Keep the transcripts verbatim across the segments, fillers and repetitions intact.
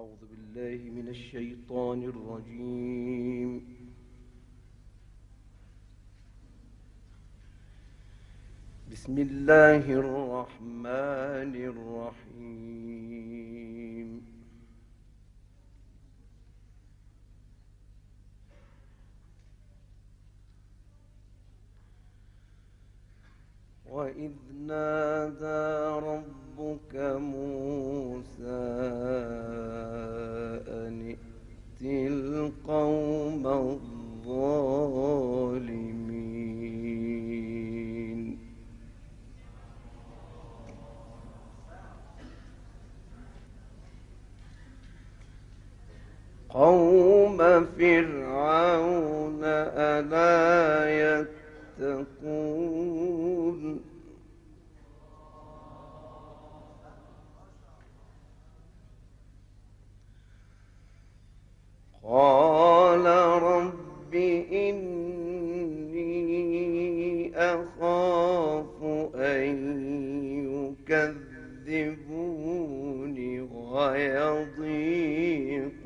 أعوذ بالله من الشيطان الرجيم. بسم الله الرحمن الرحيم. وإذ نادى ربك موسى أن ائت القوم الظالمين قوم فرعون ألا يتقون قال رب إني أخاف أن يكذبون ويضيق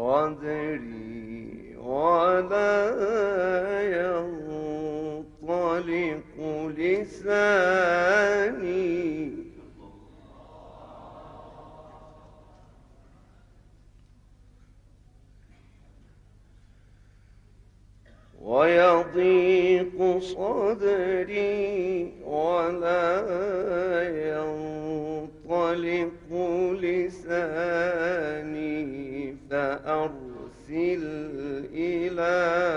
صدري ولا ينطلق لساني ويضيق صدري ولا ينطلق لساني فأرسل إلى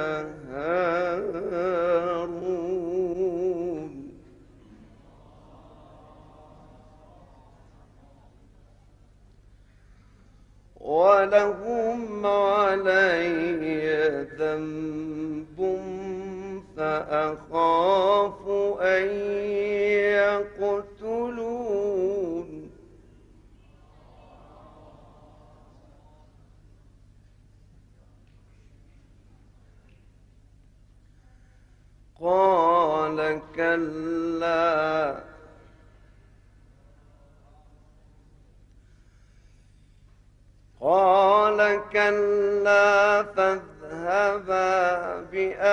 هارون ولهم علي ذنب فأخاف أن يقتلون قال كلا قال كلا فاذهبا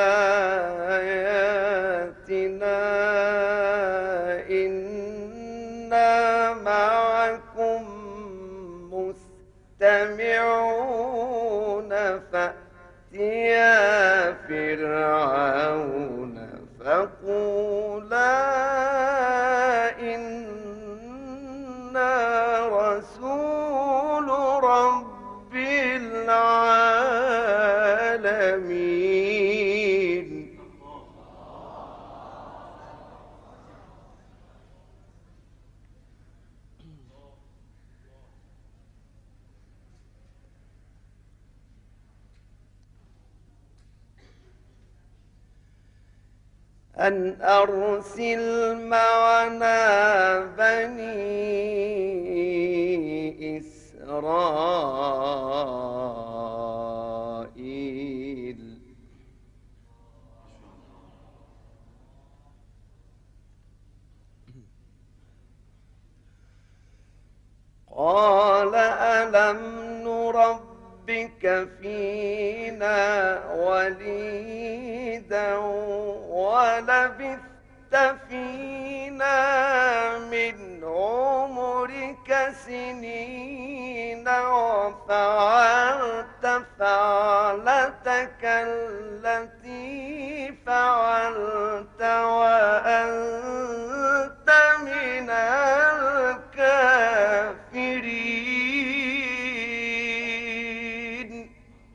بآياتنا إنا معكم مستمعون فأتيا فرعون فقولا إنا رسول رب العالمين أن أرسل معنا بني إسرائيل قال ألم نربك فينا وليدا ولبثت فينا من عمرك سنين وفعلت فعلتك التي فعلت وأنت من الكافرين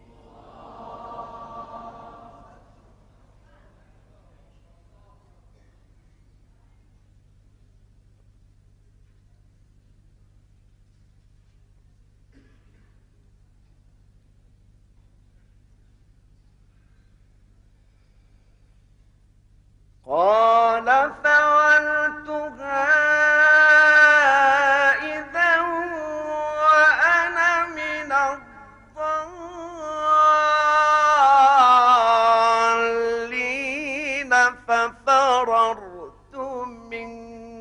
قال فعلتها إذا وأنا من الضالين ففررت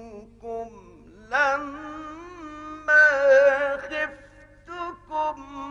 منكم لما خفتكم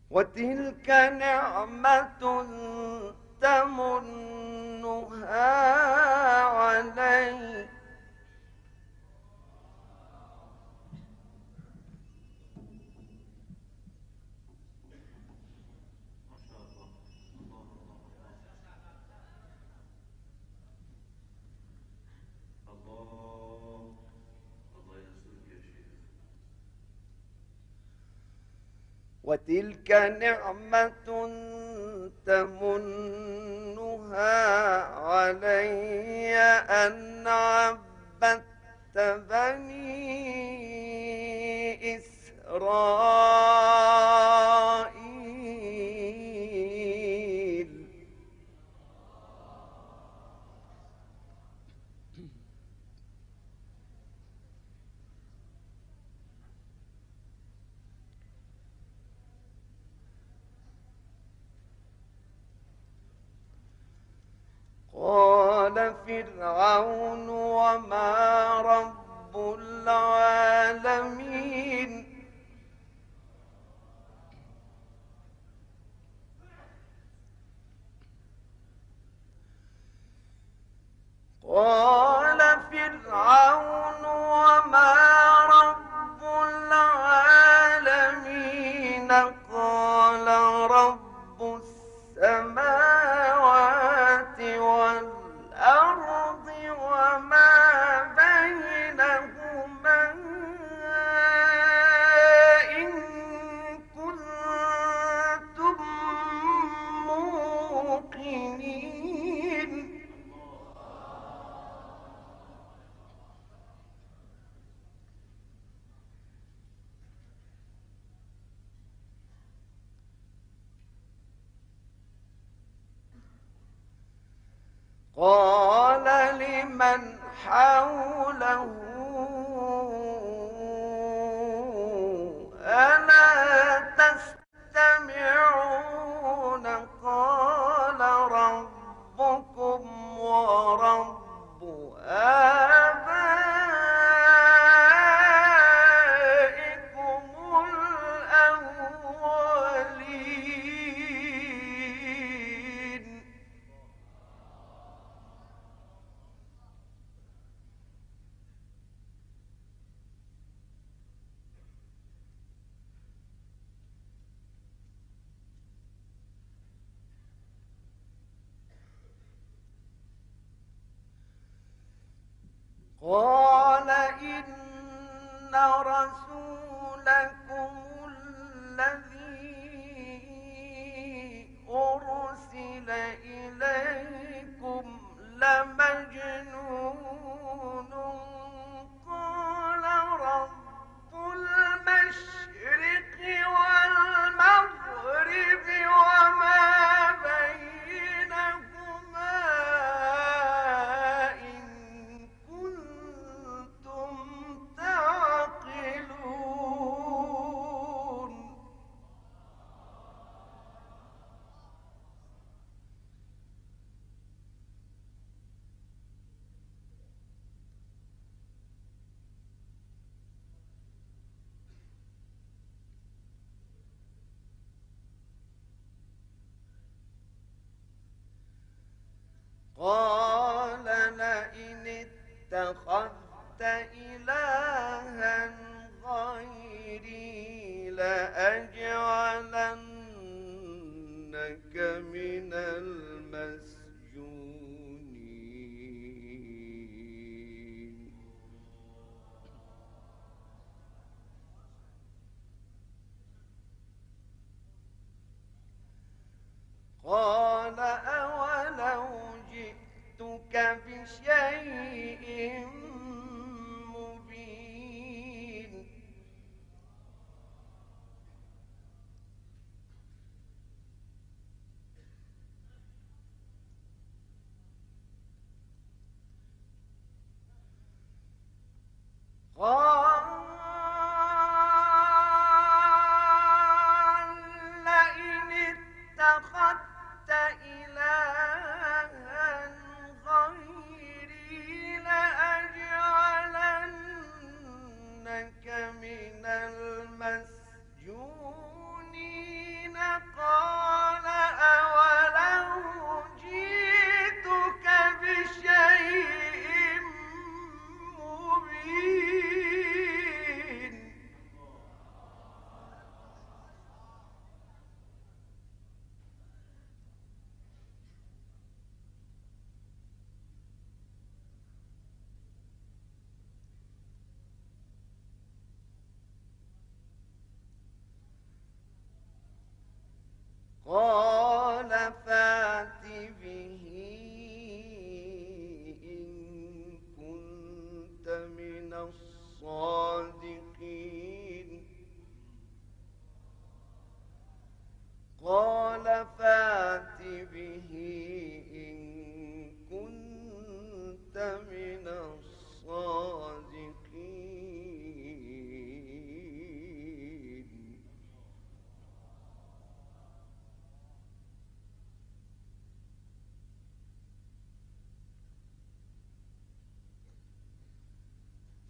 وتلك نعمة تمنها علي وتلك نعمة تمنها علي أن عبدت بني إسرائيل. قال فرعون وما رب العالمين. قال فرعون وما رب العالمين. قال رب السماوات والأرض وما بينهما إن كنتم موقنين. قال لمن حوله ألا تستمعون. قال ربكم ورب آبائكم الأولين. قال إن رسولكم الذي أرسل إليكم لمجنون. قال رب المشرق والمغرب وما بينهما إن كنتم تعقلون. قال لئن اتخذت إلها غيري لأجعلنك من المسجونين. قال أولو جئتك بشيء مبين.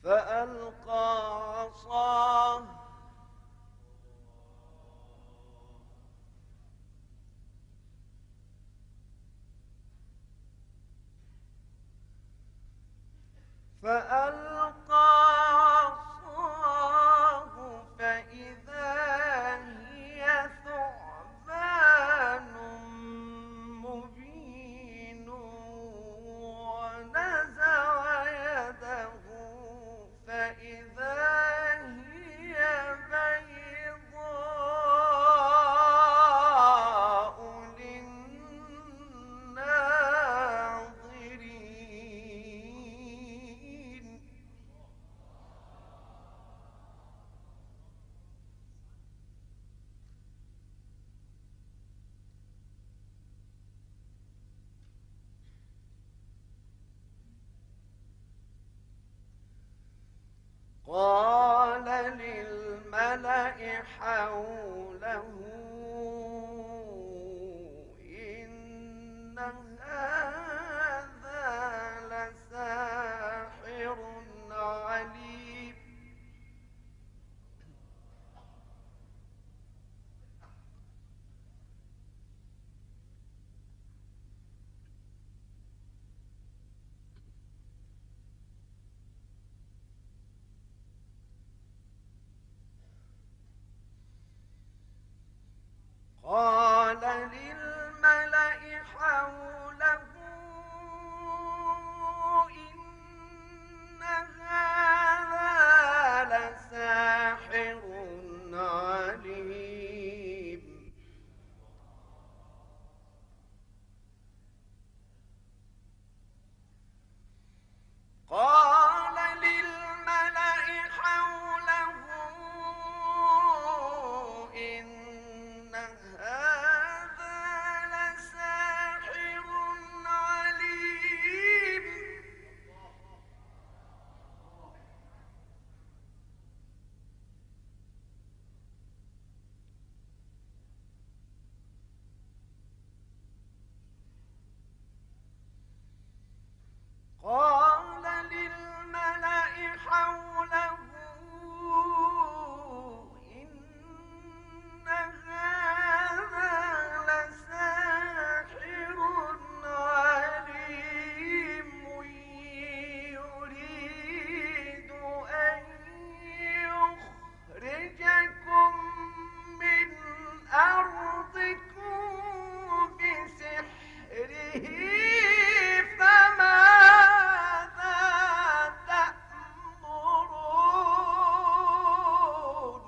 فألقى عصاه فألقى عصاه فإذا هي ثعبان مبين ونزع يده فإذا هي بيضاء للناظرين. قال للملأ حوله إن هذا لساحر عليم. قال للملأ حوله إن هذا لساحر عليم. قال للملأ حوله إن هذا لساحر عليم. قال للملأ حوله إن هذا لساحر عليم يريد أن يخرجكم من أرضكم بسحره فماذا تأمرون؟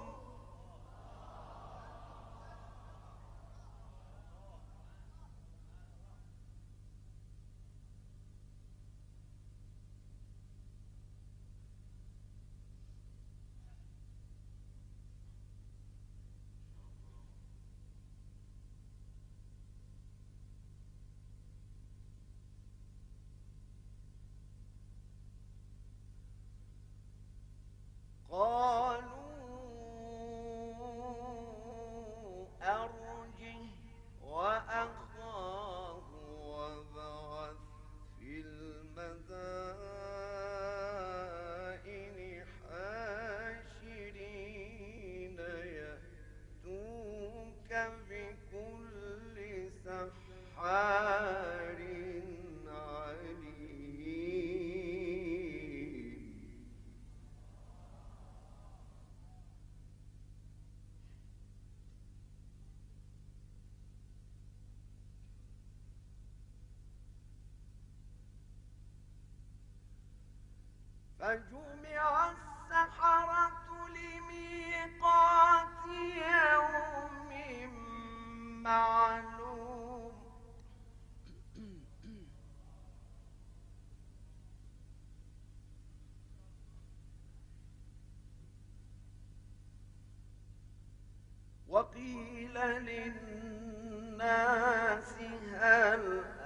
قالوا أرجه وأخاه وابعث في المدائن حاشرين يأتوك بكل سحار عليم. فجمع السحرة لميقات يوم معلوم. وقيل للناس هل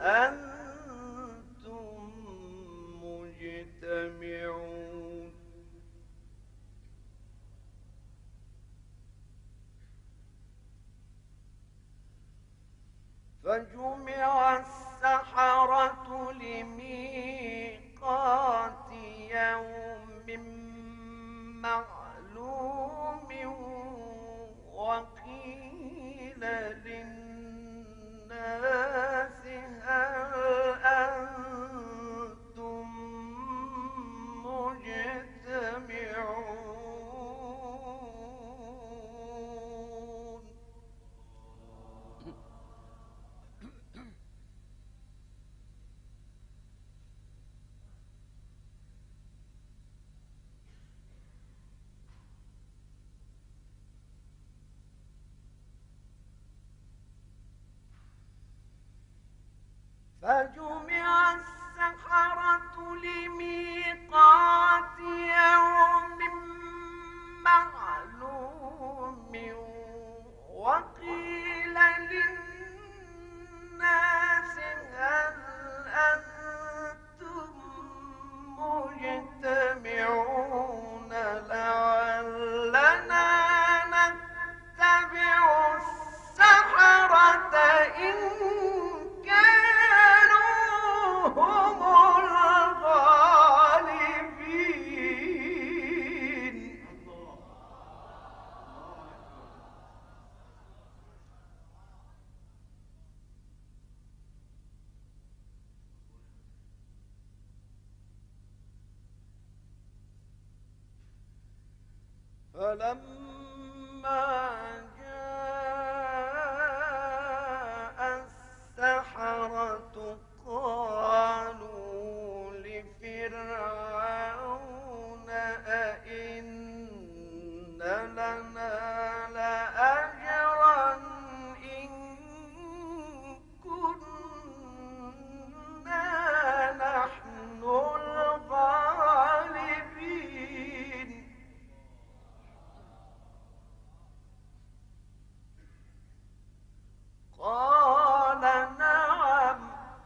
أنتم مجتمعون. فجمع السحرة لميقات يوم وقيل للناس هل أنتم مجتمعون فجمع السحرة لميقات يوم معلوم وقيل للناس هل أنتم مجتمعون لعلنا نتبع السحرة إن كانوا هم الغالبين فلما جاء السحرة قالوا لفرعون أئن لنا لأجرا إن كنا نحن الغالبين قال نعم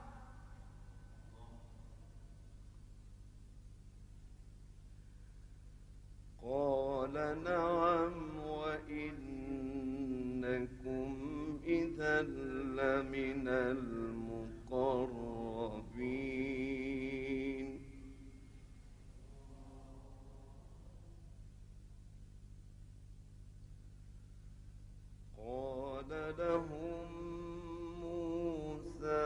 قال نعم وإنكم إذا لمن المقربين قال لهم موسى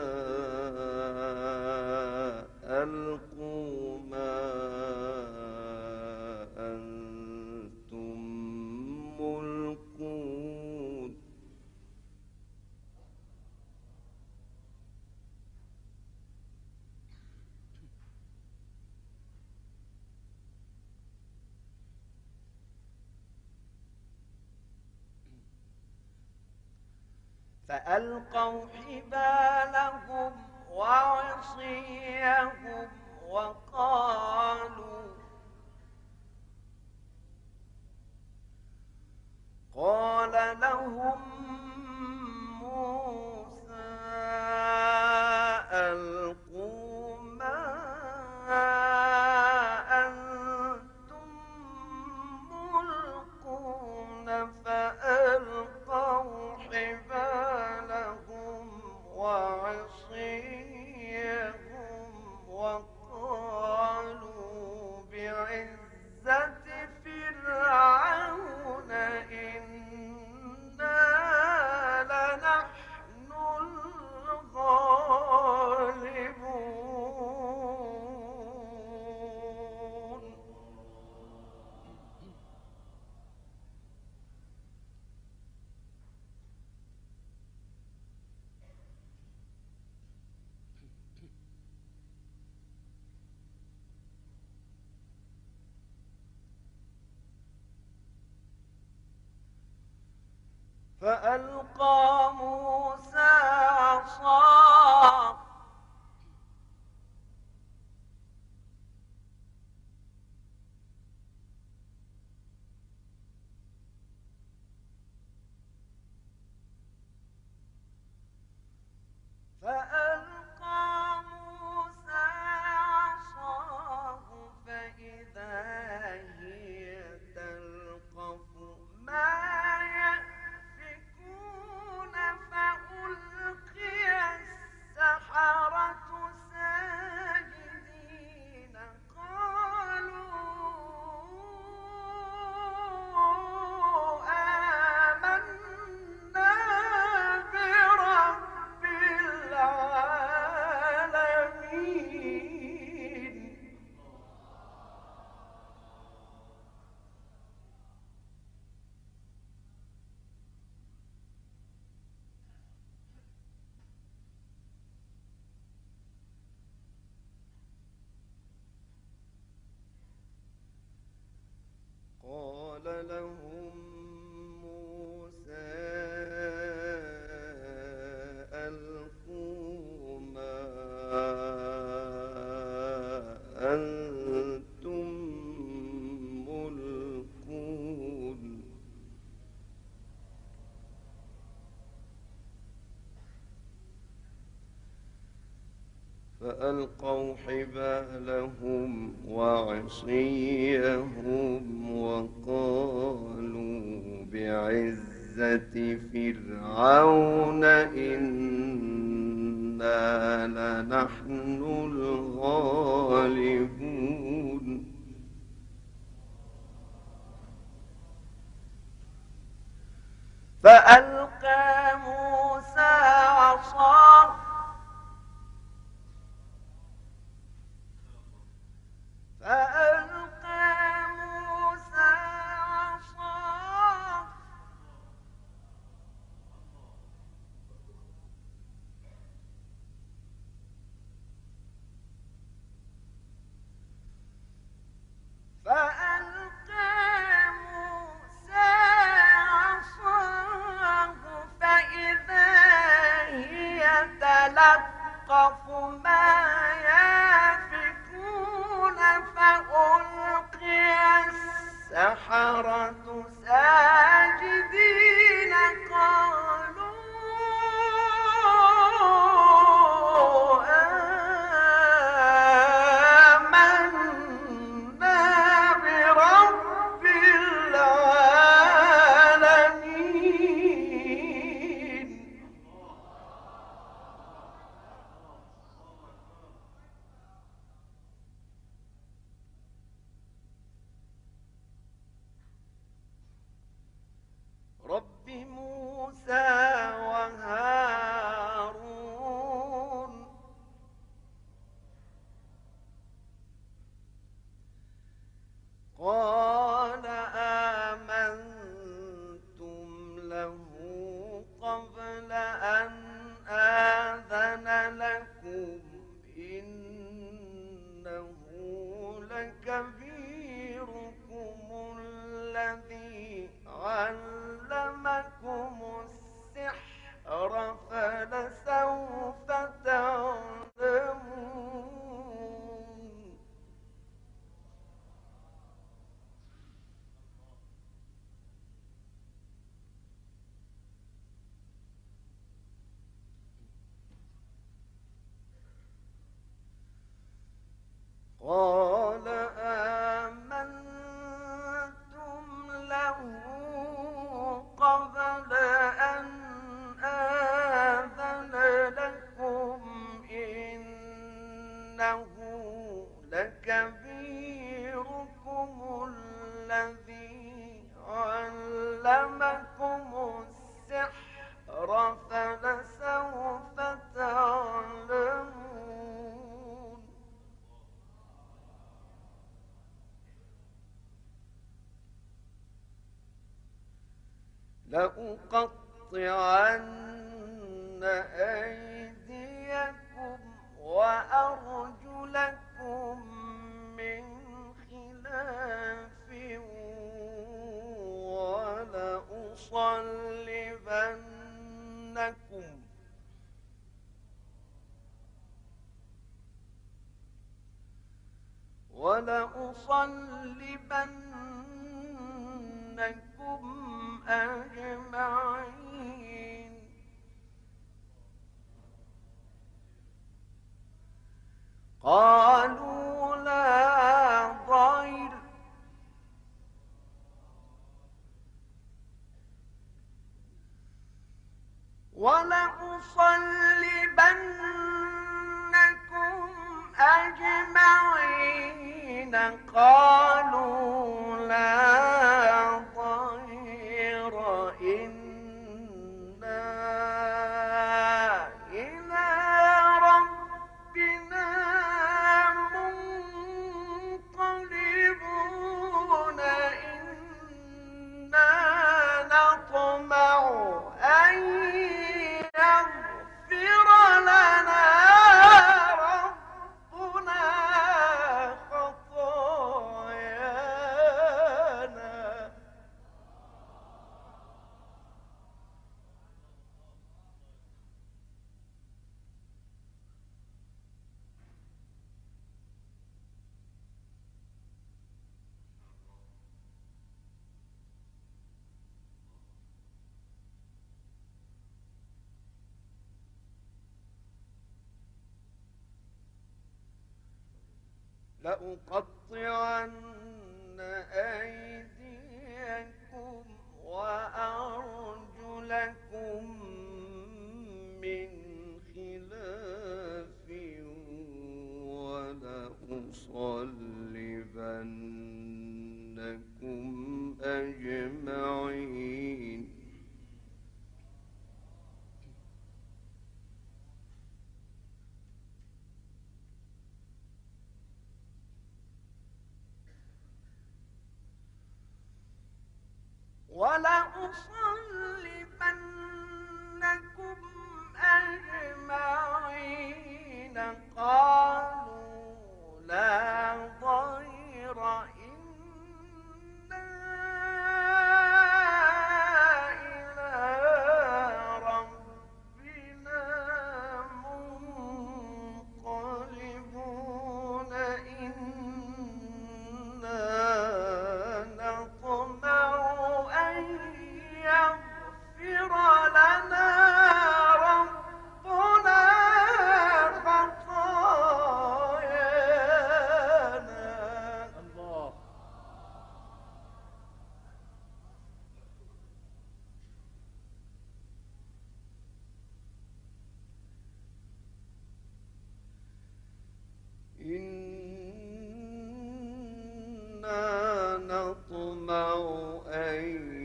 ألقوا ما أنتم ملقون فألقوا حبالهم وعصيهم وقالوا قال لهم موسى ألقوا ما أنتم ملقون فألقوا حبالهم وعصيهم وقالوا بعزة فرعون إنا لنحن الغالبون فألقى موسى عصاه فألقى موسى عصاه فإذا هي تلقف ما يأفكون فألقي السحرة ساجدين قالوا آمنا فألقوا حبالهم وعصيهم وقالوا بعزة فرعون إنا لنحن الغالبون فألقى موسى عصاه فألقى موسى عصاه فألقى موسى عصاه فإذا هي تلقف ما يأفكون فألقي السحرة ساجدين قالوا آمنا برب العالمين رب موسى وهارون قال آمنتم له قبل أن آذن لكم إنه لكبيركم الذي علمكم السحر فلسوف تعلمون قال آمنتم له قبل أن آذن لكم إنه لكبيركم الذي علمكم السحر فلسوف تعلمون لأقطعن أيديكم وأرجلكم من خلاف ولأصلبنكم ولأصلبنكم أجمعين قالوا لا ضير ولأصلبنكم أجمعين قالوا لا ضير إنا إلى ربنا منقلبون إنا نطمع أن يغفر لنا ربنا خطايانا لأقطعن أيديكم وأرجلكم من خلاف ولأصلبنكم أجمعين. ولأصلبنكم أجمعين. قالوا لا ضير إنا إلى ربنا منقلبون. إنا نطمع أن يغفر لنا ربنا خطايانا. الله. إنا نطمع أن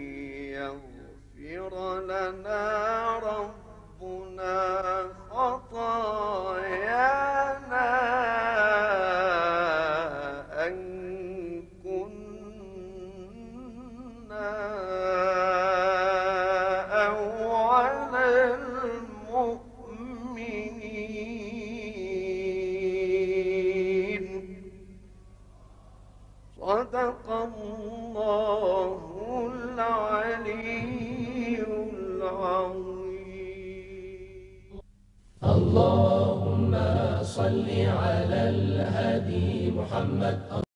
يغفر لنا ربنا خطايانا أن كنا أول المؤمنين. صدق الله العلي العظيم. اللهم صل على الهادي محمد.